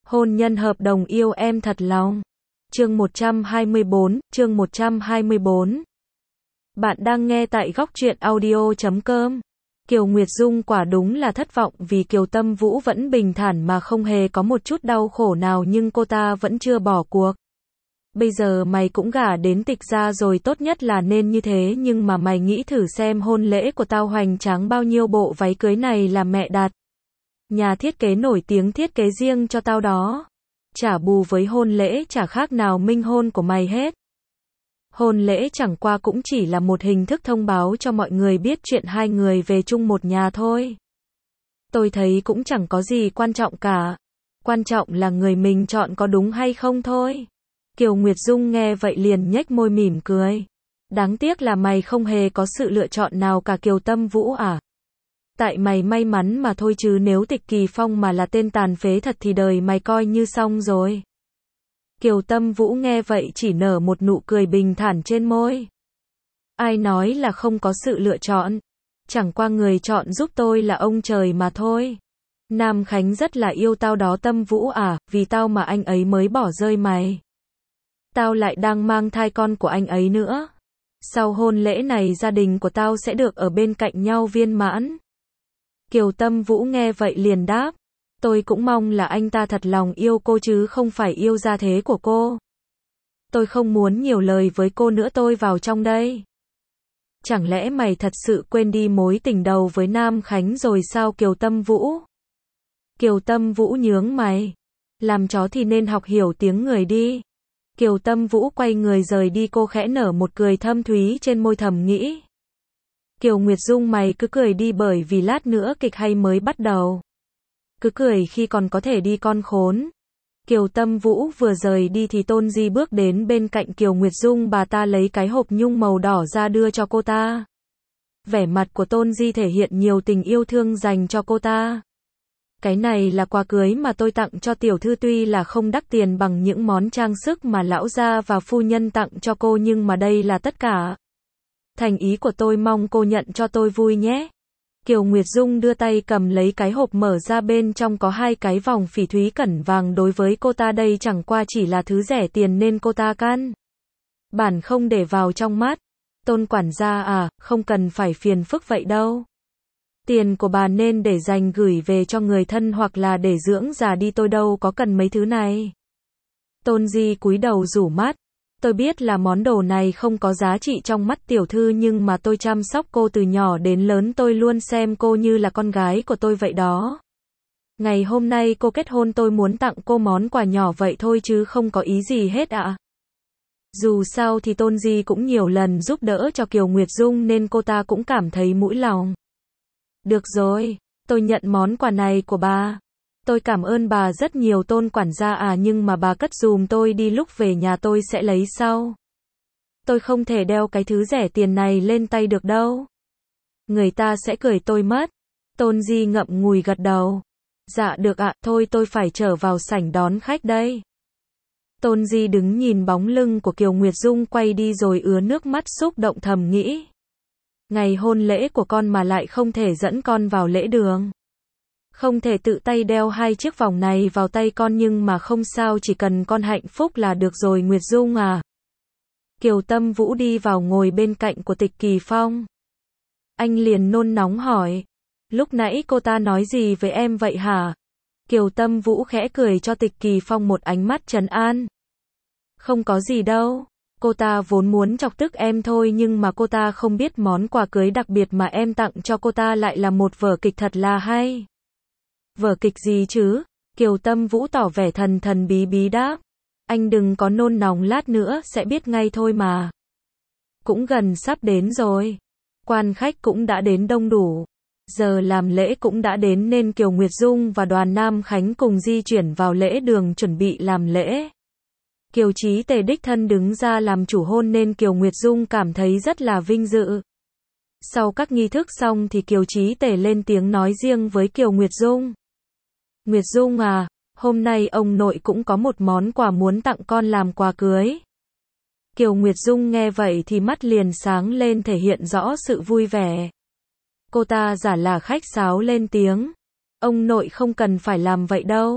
Hôn nhân hợp đồng yêu em thật lòng. Chương 124. Bạn đang nghe tại Góc Truyện Audio.com. Kiều Nguyệt Dung quả đúng là thất vọng vì Kiều Tâm Vũ vẫn bình thản mà không hề có một chút đau khổ nào, nhưng cô ta vẫn chưa bỏ cuộc. Bây giờ mày cũng gả đến Tịch gia rồi, tốt nhất là nên như thế, nhưng mà mày nghĩ thử xem, hôn lễ của tao hoành tráng bao nhiêu, bộ váy cưới này là mẹ đặt. Nhà thiết kế nổi tiếng thiết kế riêng cho tao đó. Trả bù với hôn lễ chả khác nào minh hôn của mày hết. Hôn lễ chẳng qua cũng chỉ là một hình thức thông báo cho mọi người biết chuyện hai người về chung một nhà thôi. Tôi thấy cũng chẳng có gì quan trọng cả. Quan trọng là người mình chọn có đúng hay không thôi. Kiều Nguyệt Dung nghe vậy liền nhếch môi mỉm cười. Đáng tiếc là mày không hề có sự lựa chọn nào cả Kiều Tâm Vũ à. Tại mày may mắn mà thôi, chứ nếu Tịch Kỳ Phong mà là tên tàn phế thật thì đời mày coi như xong rồi. Kiều Tâm Vũ nghe vậy chỉ nở một nụ cười bình thản trên môi. Ai nói là không có sự lựa chọn. Chẳng qua người chọn giúp tôi là ông trời mà thôi. Nam Khánh rất là yêu tao đó Tâm Vũ à, vì tao mà anh ấy mới bỏ rơi mày. Tao lại đang mang thai con của anh ấy nữa. Sau hôn lễ này gia đình của tao sẽ được ở bên cạnh nhau viên mãn. Kiều Tâm Vũ nghe vậy liền đáp. Tôi cũng mong là anh ta thật lòng yêu cô chứ không phải yêu gia thế của cô. Tôi không muốn nhiều lời với cô nữa, tôi vào trong đây. Chẳng lẽ mày thật sự quên đi mối tình đầu với Nam Khánh rồi sao Kiều Tâm Vũ? Kiều Tâm Vũ nhướng mày. Làm chó thì nên học hiểu tiếng người đi. Kiều Tâm Vũ quay người rời đi, cô khẽ nở một cười thâm thúy trên môi, thầm nghĩ. Kiều Nguyệt Dung mày cứ cười đi, bởi vì lát nữa kịch hay mới bắt đầu. Cứ cười khi còn có thể đi con khốn. Kiều Tâm Vũ vừa rời đi thì Tôn Di bước đến bên cạnh Kiều Nguyệt Dung, bà ta lấy cái hộp nhung màu đỏ ra đưa cho cô ta. Vẻ mặt của Tôn Di thể hiện nhiều tình yêu thương dành cho cô ta. Cái này là quà cưới mà tôi tặng cho tiểu thư, tuy là không đắt tiền bằng những món trang sức mà lão gia và phu nhân tặng cho cô, nhưng mà đây là tất cả. Thành ý của tôi, mong cô nhận cho tôi vui nhé. Kiều Nguyệt Dung đưa tay cầm lấy cái hộp, mở ra, bên trong có hai cái vòng phỉ thúy cẩn vàng. Đối với cô ta đây chẳng qua chỉ là thứ rẻ tiền nên cô ta căn bản không để vào trong mắt. Tôn quản gia à, không cần phải phiền phức vậy đâu. Tiền của bà nên để dành gửi về cho người thân hoặc là để dưỡng già đi, tôi đâu có cần mấy thứ này. Tôn Di cúi đầu rủ mắt. Tôi biết là món đồ này không có giá trị trong mắt tiểu thư, nhưng mà tôi chăm sóc cô từ nhỏ đến lớn, tôi luôn xem cô như là con gái của tôi vậy đó. Ngày hôm nay cô kết hôn, tôi muốn tặng cô món quà nhỏ vậy thôi chứ không có ý gì hết ạ. Dù sao thì Tôn Di cũng nhiều lần giúp đỡ cho Kiều Nguyệt Dung nên cô ta cũng cảm thấy mũi lòng. Được rồi, tôi nhận món quà này của bà. Tôi cảm ơn bà rất nhiều Tôn quản gia à, nhưng mà bà cất dùm tôi đi, lúc về nhà tôi sẽ lấy sau. Tôi không thể đeo cái thứ rẻ tiền này lên tay được đâu. Người ta sẽ cười tôi mất. Tôn Di ngậm ngùi gật đầu. Dạ được ạ, thôi tôi phải trở vào sảnh đón khách đây. Tôn Di đứng nhìn bóng lưng của Kiều Nguyệt Dung quay đi rồi ứa nước mắt xúc động, thầm nghĩ. Ngày hôn lễ của con mà lại không thể dẫn con vào lễ đường. Không thể tự tay đeo hai chiếc vòng này vào tay con, nhưng mà không sao, chỉ cần con hạnh phúc là được rồi Nguyệt Dung à. Kiều Tâm Vũ đi vào ngồi bên cạnh của Tịch Kỳ Phong. Anh liền nôn nóng hỏi. Lúc nãy cô ta nói gì với em vậy hả? Kiều Tâm Vũ khẽ cười cho Tịch Kỳ Phong một ánh mắt trấn an. Không có gì đâu. Cô ta vốn muốn chọc tức em thôi, nhưng mà cô ta không biết món quà cưới đặc biệt mà em tặng cho cô ta lại là một vở kịch thật là hay. Vở kịch gì chứ? Kiều Tâm Vũ tỏ vẻ thần thần bí bí đáp. Anh đừng có nôn nóng, lát nữa sẽ biết ngay thôi mà. Cũng gần sắp đến rồi. Quan khách cũng đã đến đông đủ. Giờ làm lễ cũng đã đến nên Kiều Nguyệt Dung và đoàn Nam Khánh cùng di chuyển vào lễ đường chuẩn bị làm lễ. Kiều Chí Tề đích thân đứng ra làm chủ hôn nên Kiều Nguyệt Dung cảm thấy rất là vinh dự. Sau các nghi thức xong thì Kiều Chí Tề lên tiếng nói riêng với Kiều Nguyệt Dung. Nguyệt Dung à, hôm nay ông nội cũng có một món quà muốn tặng con làm quà cưới. Kiều Nguyệt Dung nghe vậy thì mắt liền sáng lên, thể hiện rõ sự vui vẻ. Cô ta giả là khách sáo lên tiếng. Ông nội không cần phải làm vậy đâu.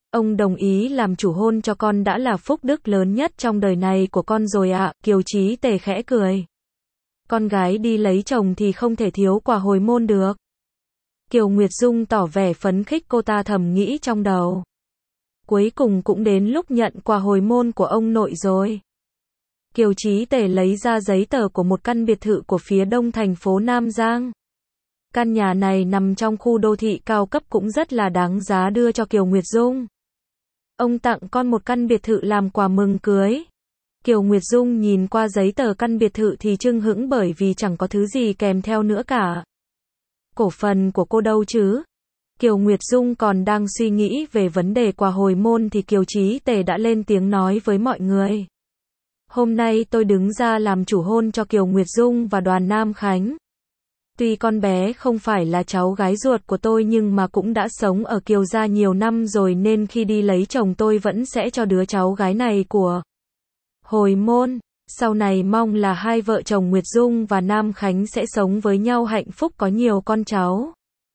Ông đồng ý làm chủ hôn cho con đã là phúc đức lớn nhất trong đời này của con rồi ạ. Kiều Chí Tề khẽ cười. Con gái đi lấy chồng thì không thể thiếu quà hồi môn được. Kiều Nguyệt Dung tỏ vẻ phấn khích, cô ta thầm nghĩ trong đầu. Cuối cùng cũng đến lúc nhận quà hồi môn của ông nội rồi. Kiều Chí Tề lấy ra giấy tờ của một căn biệt thự của phía đông thành phố Nam Giang. Căn nhà này nằm trong khu đô thị cao cấp cũng rất là đáng giá đưa cho Kiều Nguyệt Dung. Ông tặng con một căn biệt thự làm quà mừng cưới. Kiều Nguyệt Dung nhìn qua giấy tờ căn biệt thự thì chưng hững bởi vì chẳng có thứ gì kèm theo nữa cả. Cổ phần của cô đâu chứ? Kiều Nguyệt Dung còn đang suy nghĩ về vấn đề quà hồi môn thì Kiều Chí Tề đã lên tiếng nói với mọi người. Hôm nay tôi đứng ra làm chủ hôn cho Kiều Nguyệt Dung và Đoàn Nam Khánh. Tuy con bé không phải là cháu gái ruột của tôi nhưng mà cũng đã sống ở Kiều gia nhiều năm rồi nên khi đi lấy chồng tôi vẫn sẽ cho đứa cháu gái này của hồi môn. Sau này mong là hai vợ chồng Nguyệt Dung và Nam Khánh sẽ sống với nhau hạnh phúc có nhiều con cháu.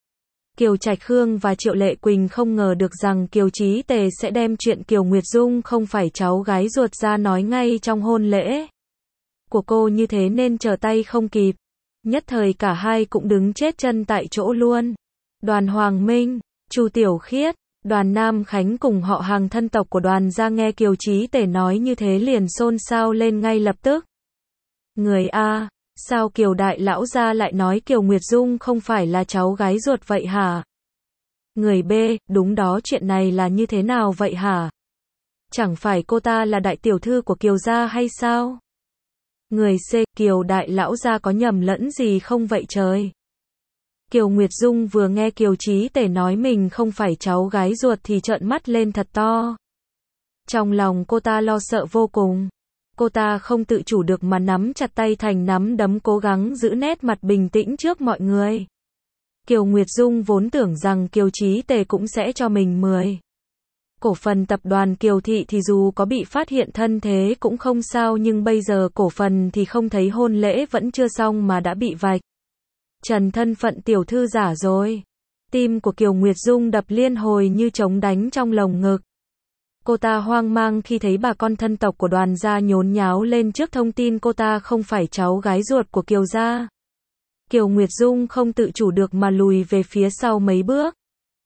Kiều Trạch Khương và Triệu Lệ Quỳnh không ngờ được rằng Kiều Chí Tề sẽ đem chuyện Kiều Nguyệt Dung không phải cháu gái ruột ra nói ngay trong hôn lễ của cô như thế nên trở tay không kịp. Nhất thời cả hai cũng đứng chết chân tại chỗ luôn. Đoàn Hoàng Minh, Chu Tiểu Khiết, Đoàn Nam Khánh cùng họ hàng thân tộc của Đoàn gia nghe Kiều Chí Tề nói như thế liền xôn xao lên ngay lập tức. Người A, sao Kiều đại lão gia lại nói Kiều Nguyệt Dung không phải là cháu gái ruột vậy hả? Người B, đúng đó, chuyện này là như thế nào vậy hả? Chẳng phải cô ta là đại tiểu thư của Kiều gia hay sao? Người C, Kiều đại lão gia có nhầm lẫn gì không vậy trời? Kiều Nguyệt Dung vừa nghe Kiều Chí Tề nói mình không phải cháu gái ruột thì trợn mắt lên thật to. Trong lòng cô ta lo sợ vô cùng. Cô ta không tự chủ được mà nắm chặt tay thành nắm đấm cố gắng giữ nét mặt bình tĩnh trước mọi người. Kiều Nguyệt Dung vốn tưởng rằng Kiều Chí Tề cũng sẽ cho mình 10 cổ phần tập đoàn Kiều Thị thì dù có bị phát hiện thân thế cũng không sao, nhưng bây giờ cổ phần thì không thấy, hôn lễ vẫn chưa xong mà đã bị vạch trần thân phận tiểu thư giả rồi. Tim của Kiều Nguyệt Dung đập liên hồi như trống đánh trong lồng ngực. Cô ta hoang mang khi thấy bà con thân tộc của Đoàn gia nhốn nháo lên trước thông tin cô ta không phải cháu gái ruột của Kiều gia. Kiều Nguyệt Dung không tự chủ được mà lùi về phía sau mấy bước.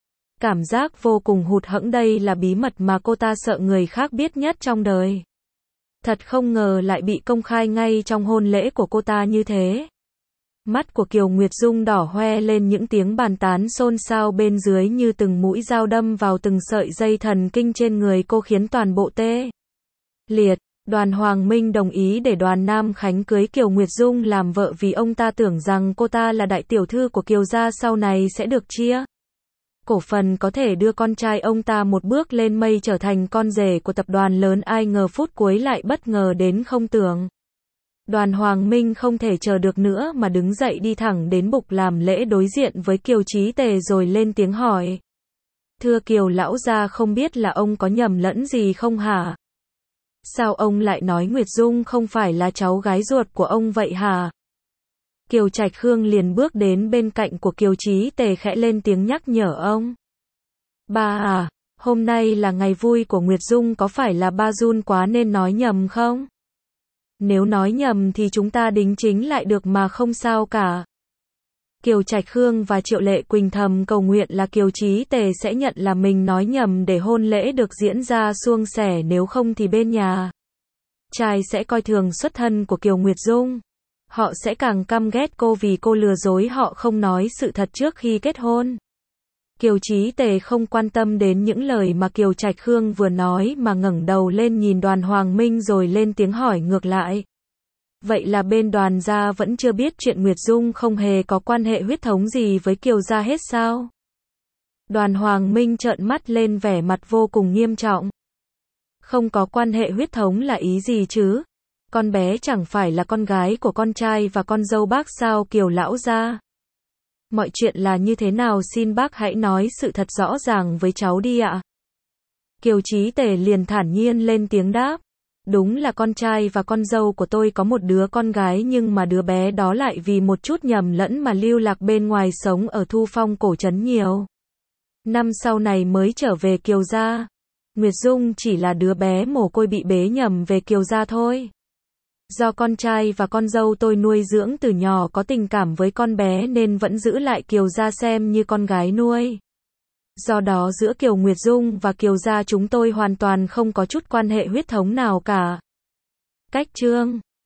Cảm giác vô cùng hụt hẫng, đây là bí mật mà cô ta sợ người khác biết nhất trong đời. Thật không ngờ lại bị công khai ngay trong hôn lễ của cô ta như thế. Mắt của Kiều Nguyệt Dung đỏ hoe lên, những tiếng bàn tán xôn xao bên dưới như từng mũi dao đâm vào từng sợi dây thần kinh trên người cô khiến toàn bộ tê liệt. Đoàn Hoàng Minh đồng ý để Đoàn Nam Khánh cưới Kiều Nguyệt Dung làm vợ vì ông ta tưởng rằng cô ta là đại tiểu thư của Kiều gia sau này sẽ được chia cổ phần, có thể đưa con trai ông ta một bước lên mây trở thành con rể của tập đoàn lớn. Ai ngờ phút cuối lại bất ngờ đến không tưởng. Đoàn Hoàng Minh không thể chờ được nữa mà đứng dậy đi thẳng đến bục làm lễ đối diện với Kiều Chí Tề rồi lên tiếng hỏi. Thưa Kiều lão gia, không biết là ông có nhầm lẫn gì không hả? Sao ông lại nói Nguyệt Dung không phải là cháu gái ruột của ông vậy hả? Kiều Trạch Khương liền bước đến bên cạnh của Kiều Chí Tề khẽ lên tiếng nhắc nhở ông. Ba à, hôm nay là ngày vui của Nguyệt Dung, có phải là ba run quá nên nói nhầm không? Nếu nói nhầm thì chúng ta đính chính lại được mà, không sao cả. Kiều Trạch Khương và Triệu Lệ Quỳnh thầm cầu nguyện là Kiều Chí Tề sẽ nhận là mình nói nhầm để hôn lễ được diễn ra suôn sẻ, nếu không thì bên nhà trai sẽ coi thường xuất thân của Kiều Nguyệt Dung. Họ sẽ càng căm ghét cô vì cô lừa dối họ, không nói sự thật trước khi kết hôn. Kiều Chí Tề không quan tâm đến những lời mà Kiều Trạch Khương vừa nói mà ngẩng đầu lên nhìn Đoàn Hoàng Minh rồi lên tiếng hỏi ngược lại. Vậy là bên Đoàn gia vẫn chưa biết chuyện Nguyệt Dung không hề có quan hệ huyết thống gì với Kiều gia hết sao? Đoàn Hoàng Minh trợn mắt lên, vẻ mặt vô cùng nghiêm trọng. Không có quan hệ huyết thống là ý gì chứ? Con bé chẳng phải là con gái của con trai và con dâu bác sao Kiều lão gia? Mọi chuyện là như thế nào, xin bác hãy nói sự thật rõ ràng với cháu đi ạ. Kiều Chí Tề liền thản nhiên lên tiếng đáp. Đúng là con trai và con dâu của tôi có một đứa con gái, nhưng mà đứa bé đó lại vì một chút nhầm lẫn mà lưu lạc bên ngoài, sống ở Thu Phong cổ trấn nhiều năm sau này mới trở về Kiều gia. Nguyệt Dung chỉ là đứa bé mồ côi bị bế nhầm về Kiều gia thôi. Do con trai và con dâu tôi nuôi dưỡng từ nhỏ có tình cảm với con bé nên vẫn giữ lại Kiều gia xem như con gái nuôi. Do đó giữa Kiều Nguyệt Dung và Kiều gia chúng tôi hoàn toàn không có chút quan hệ huyết thống nào cả. Cách chương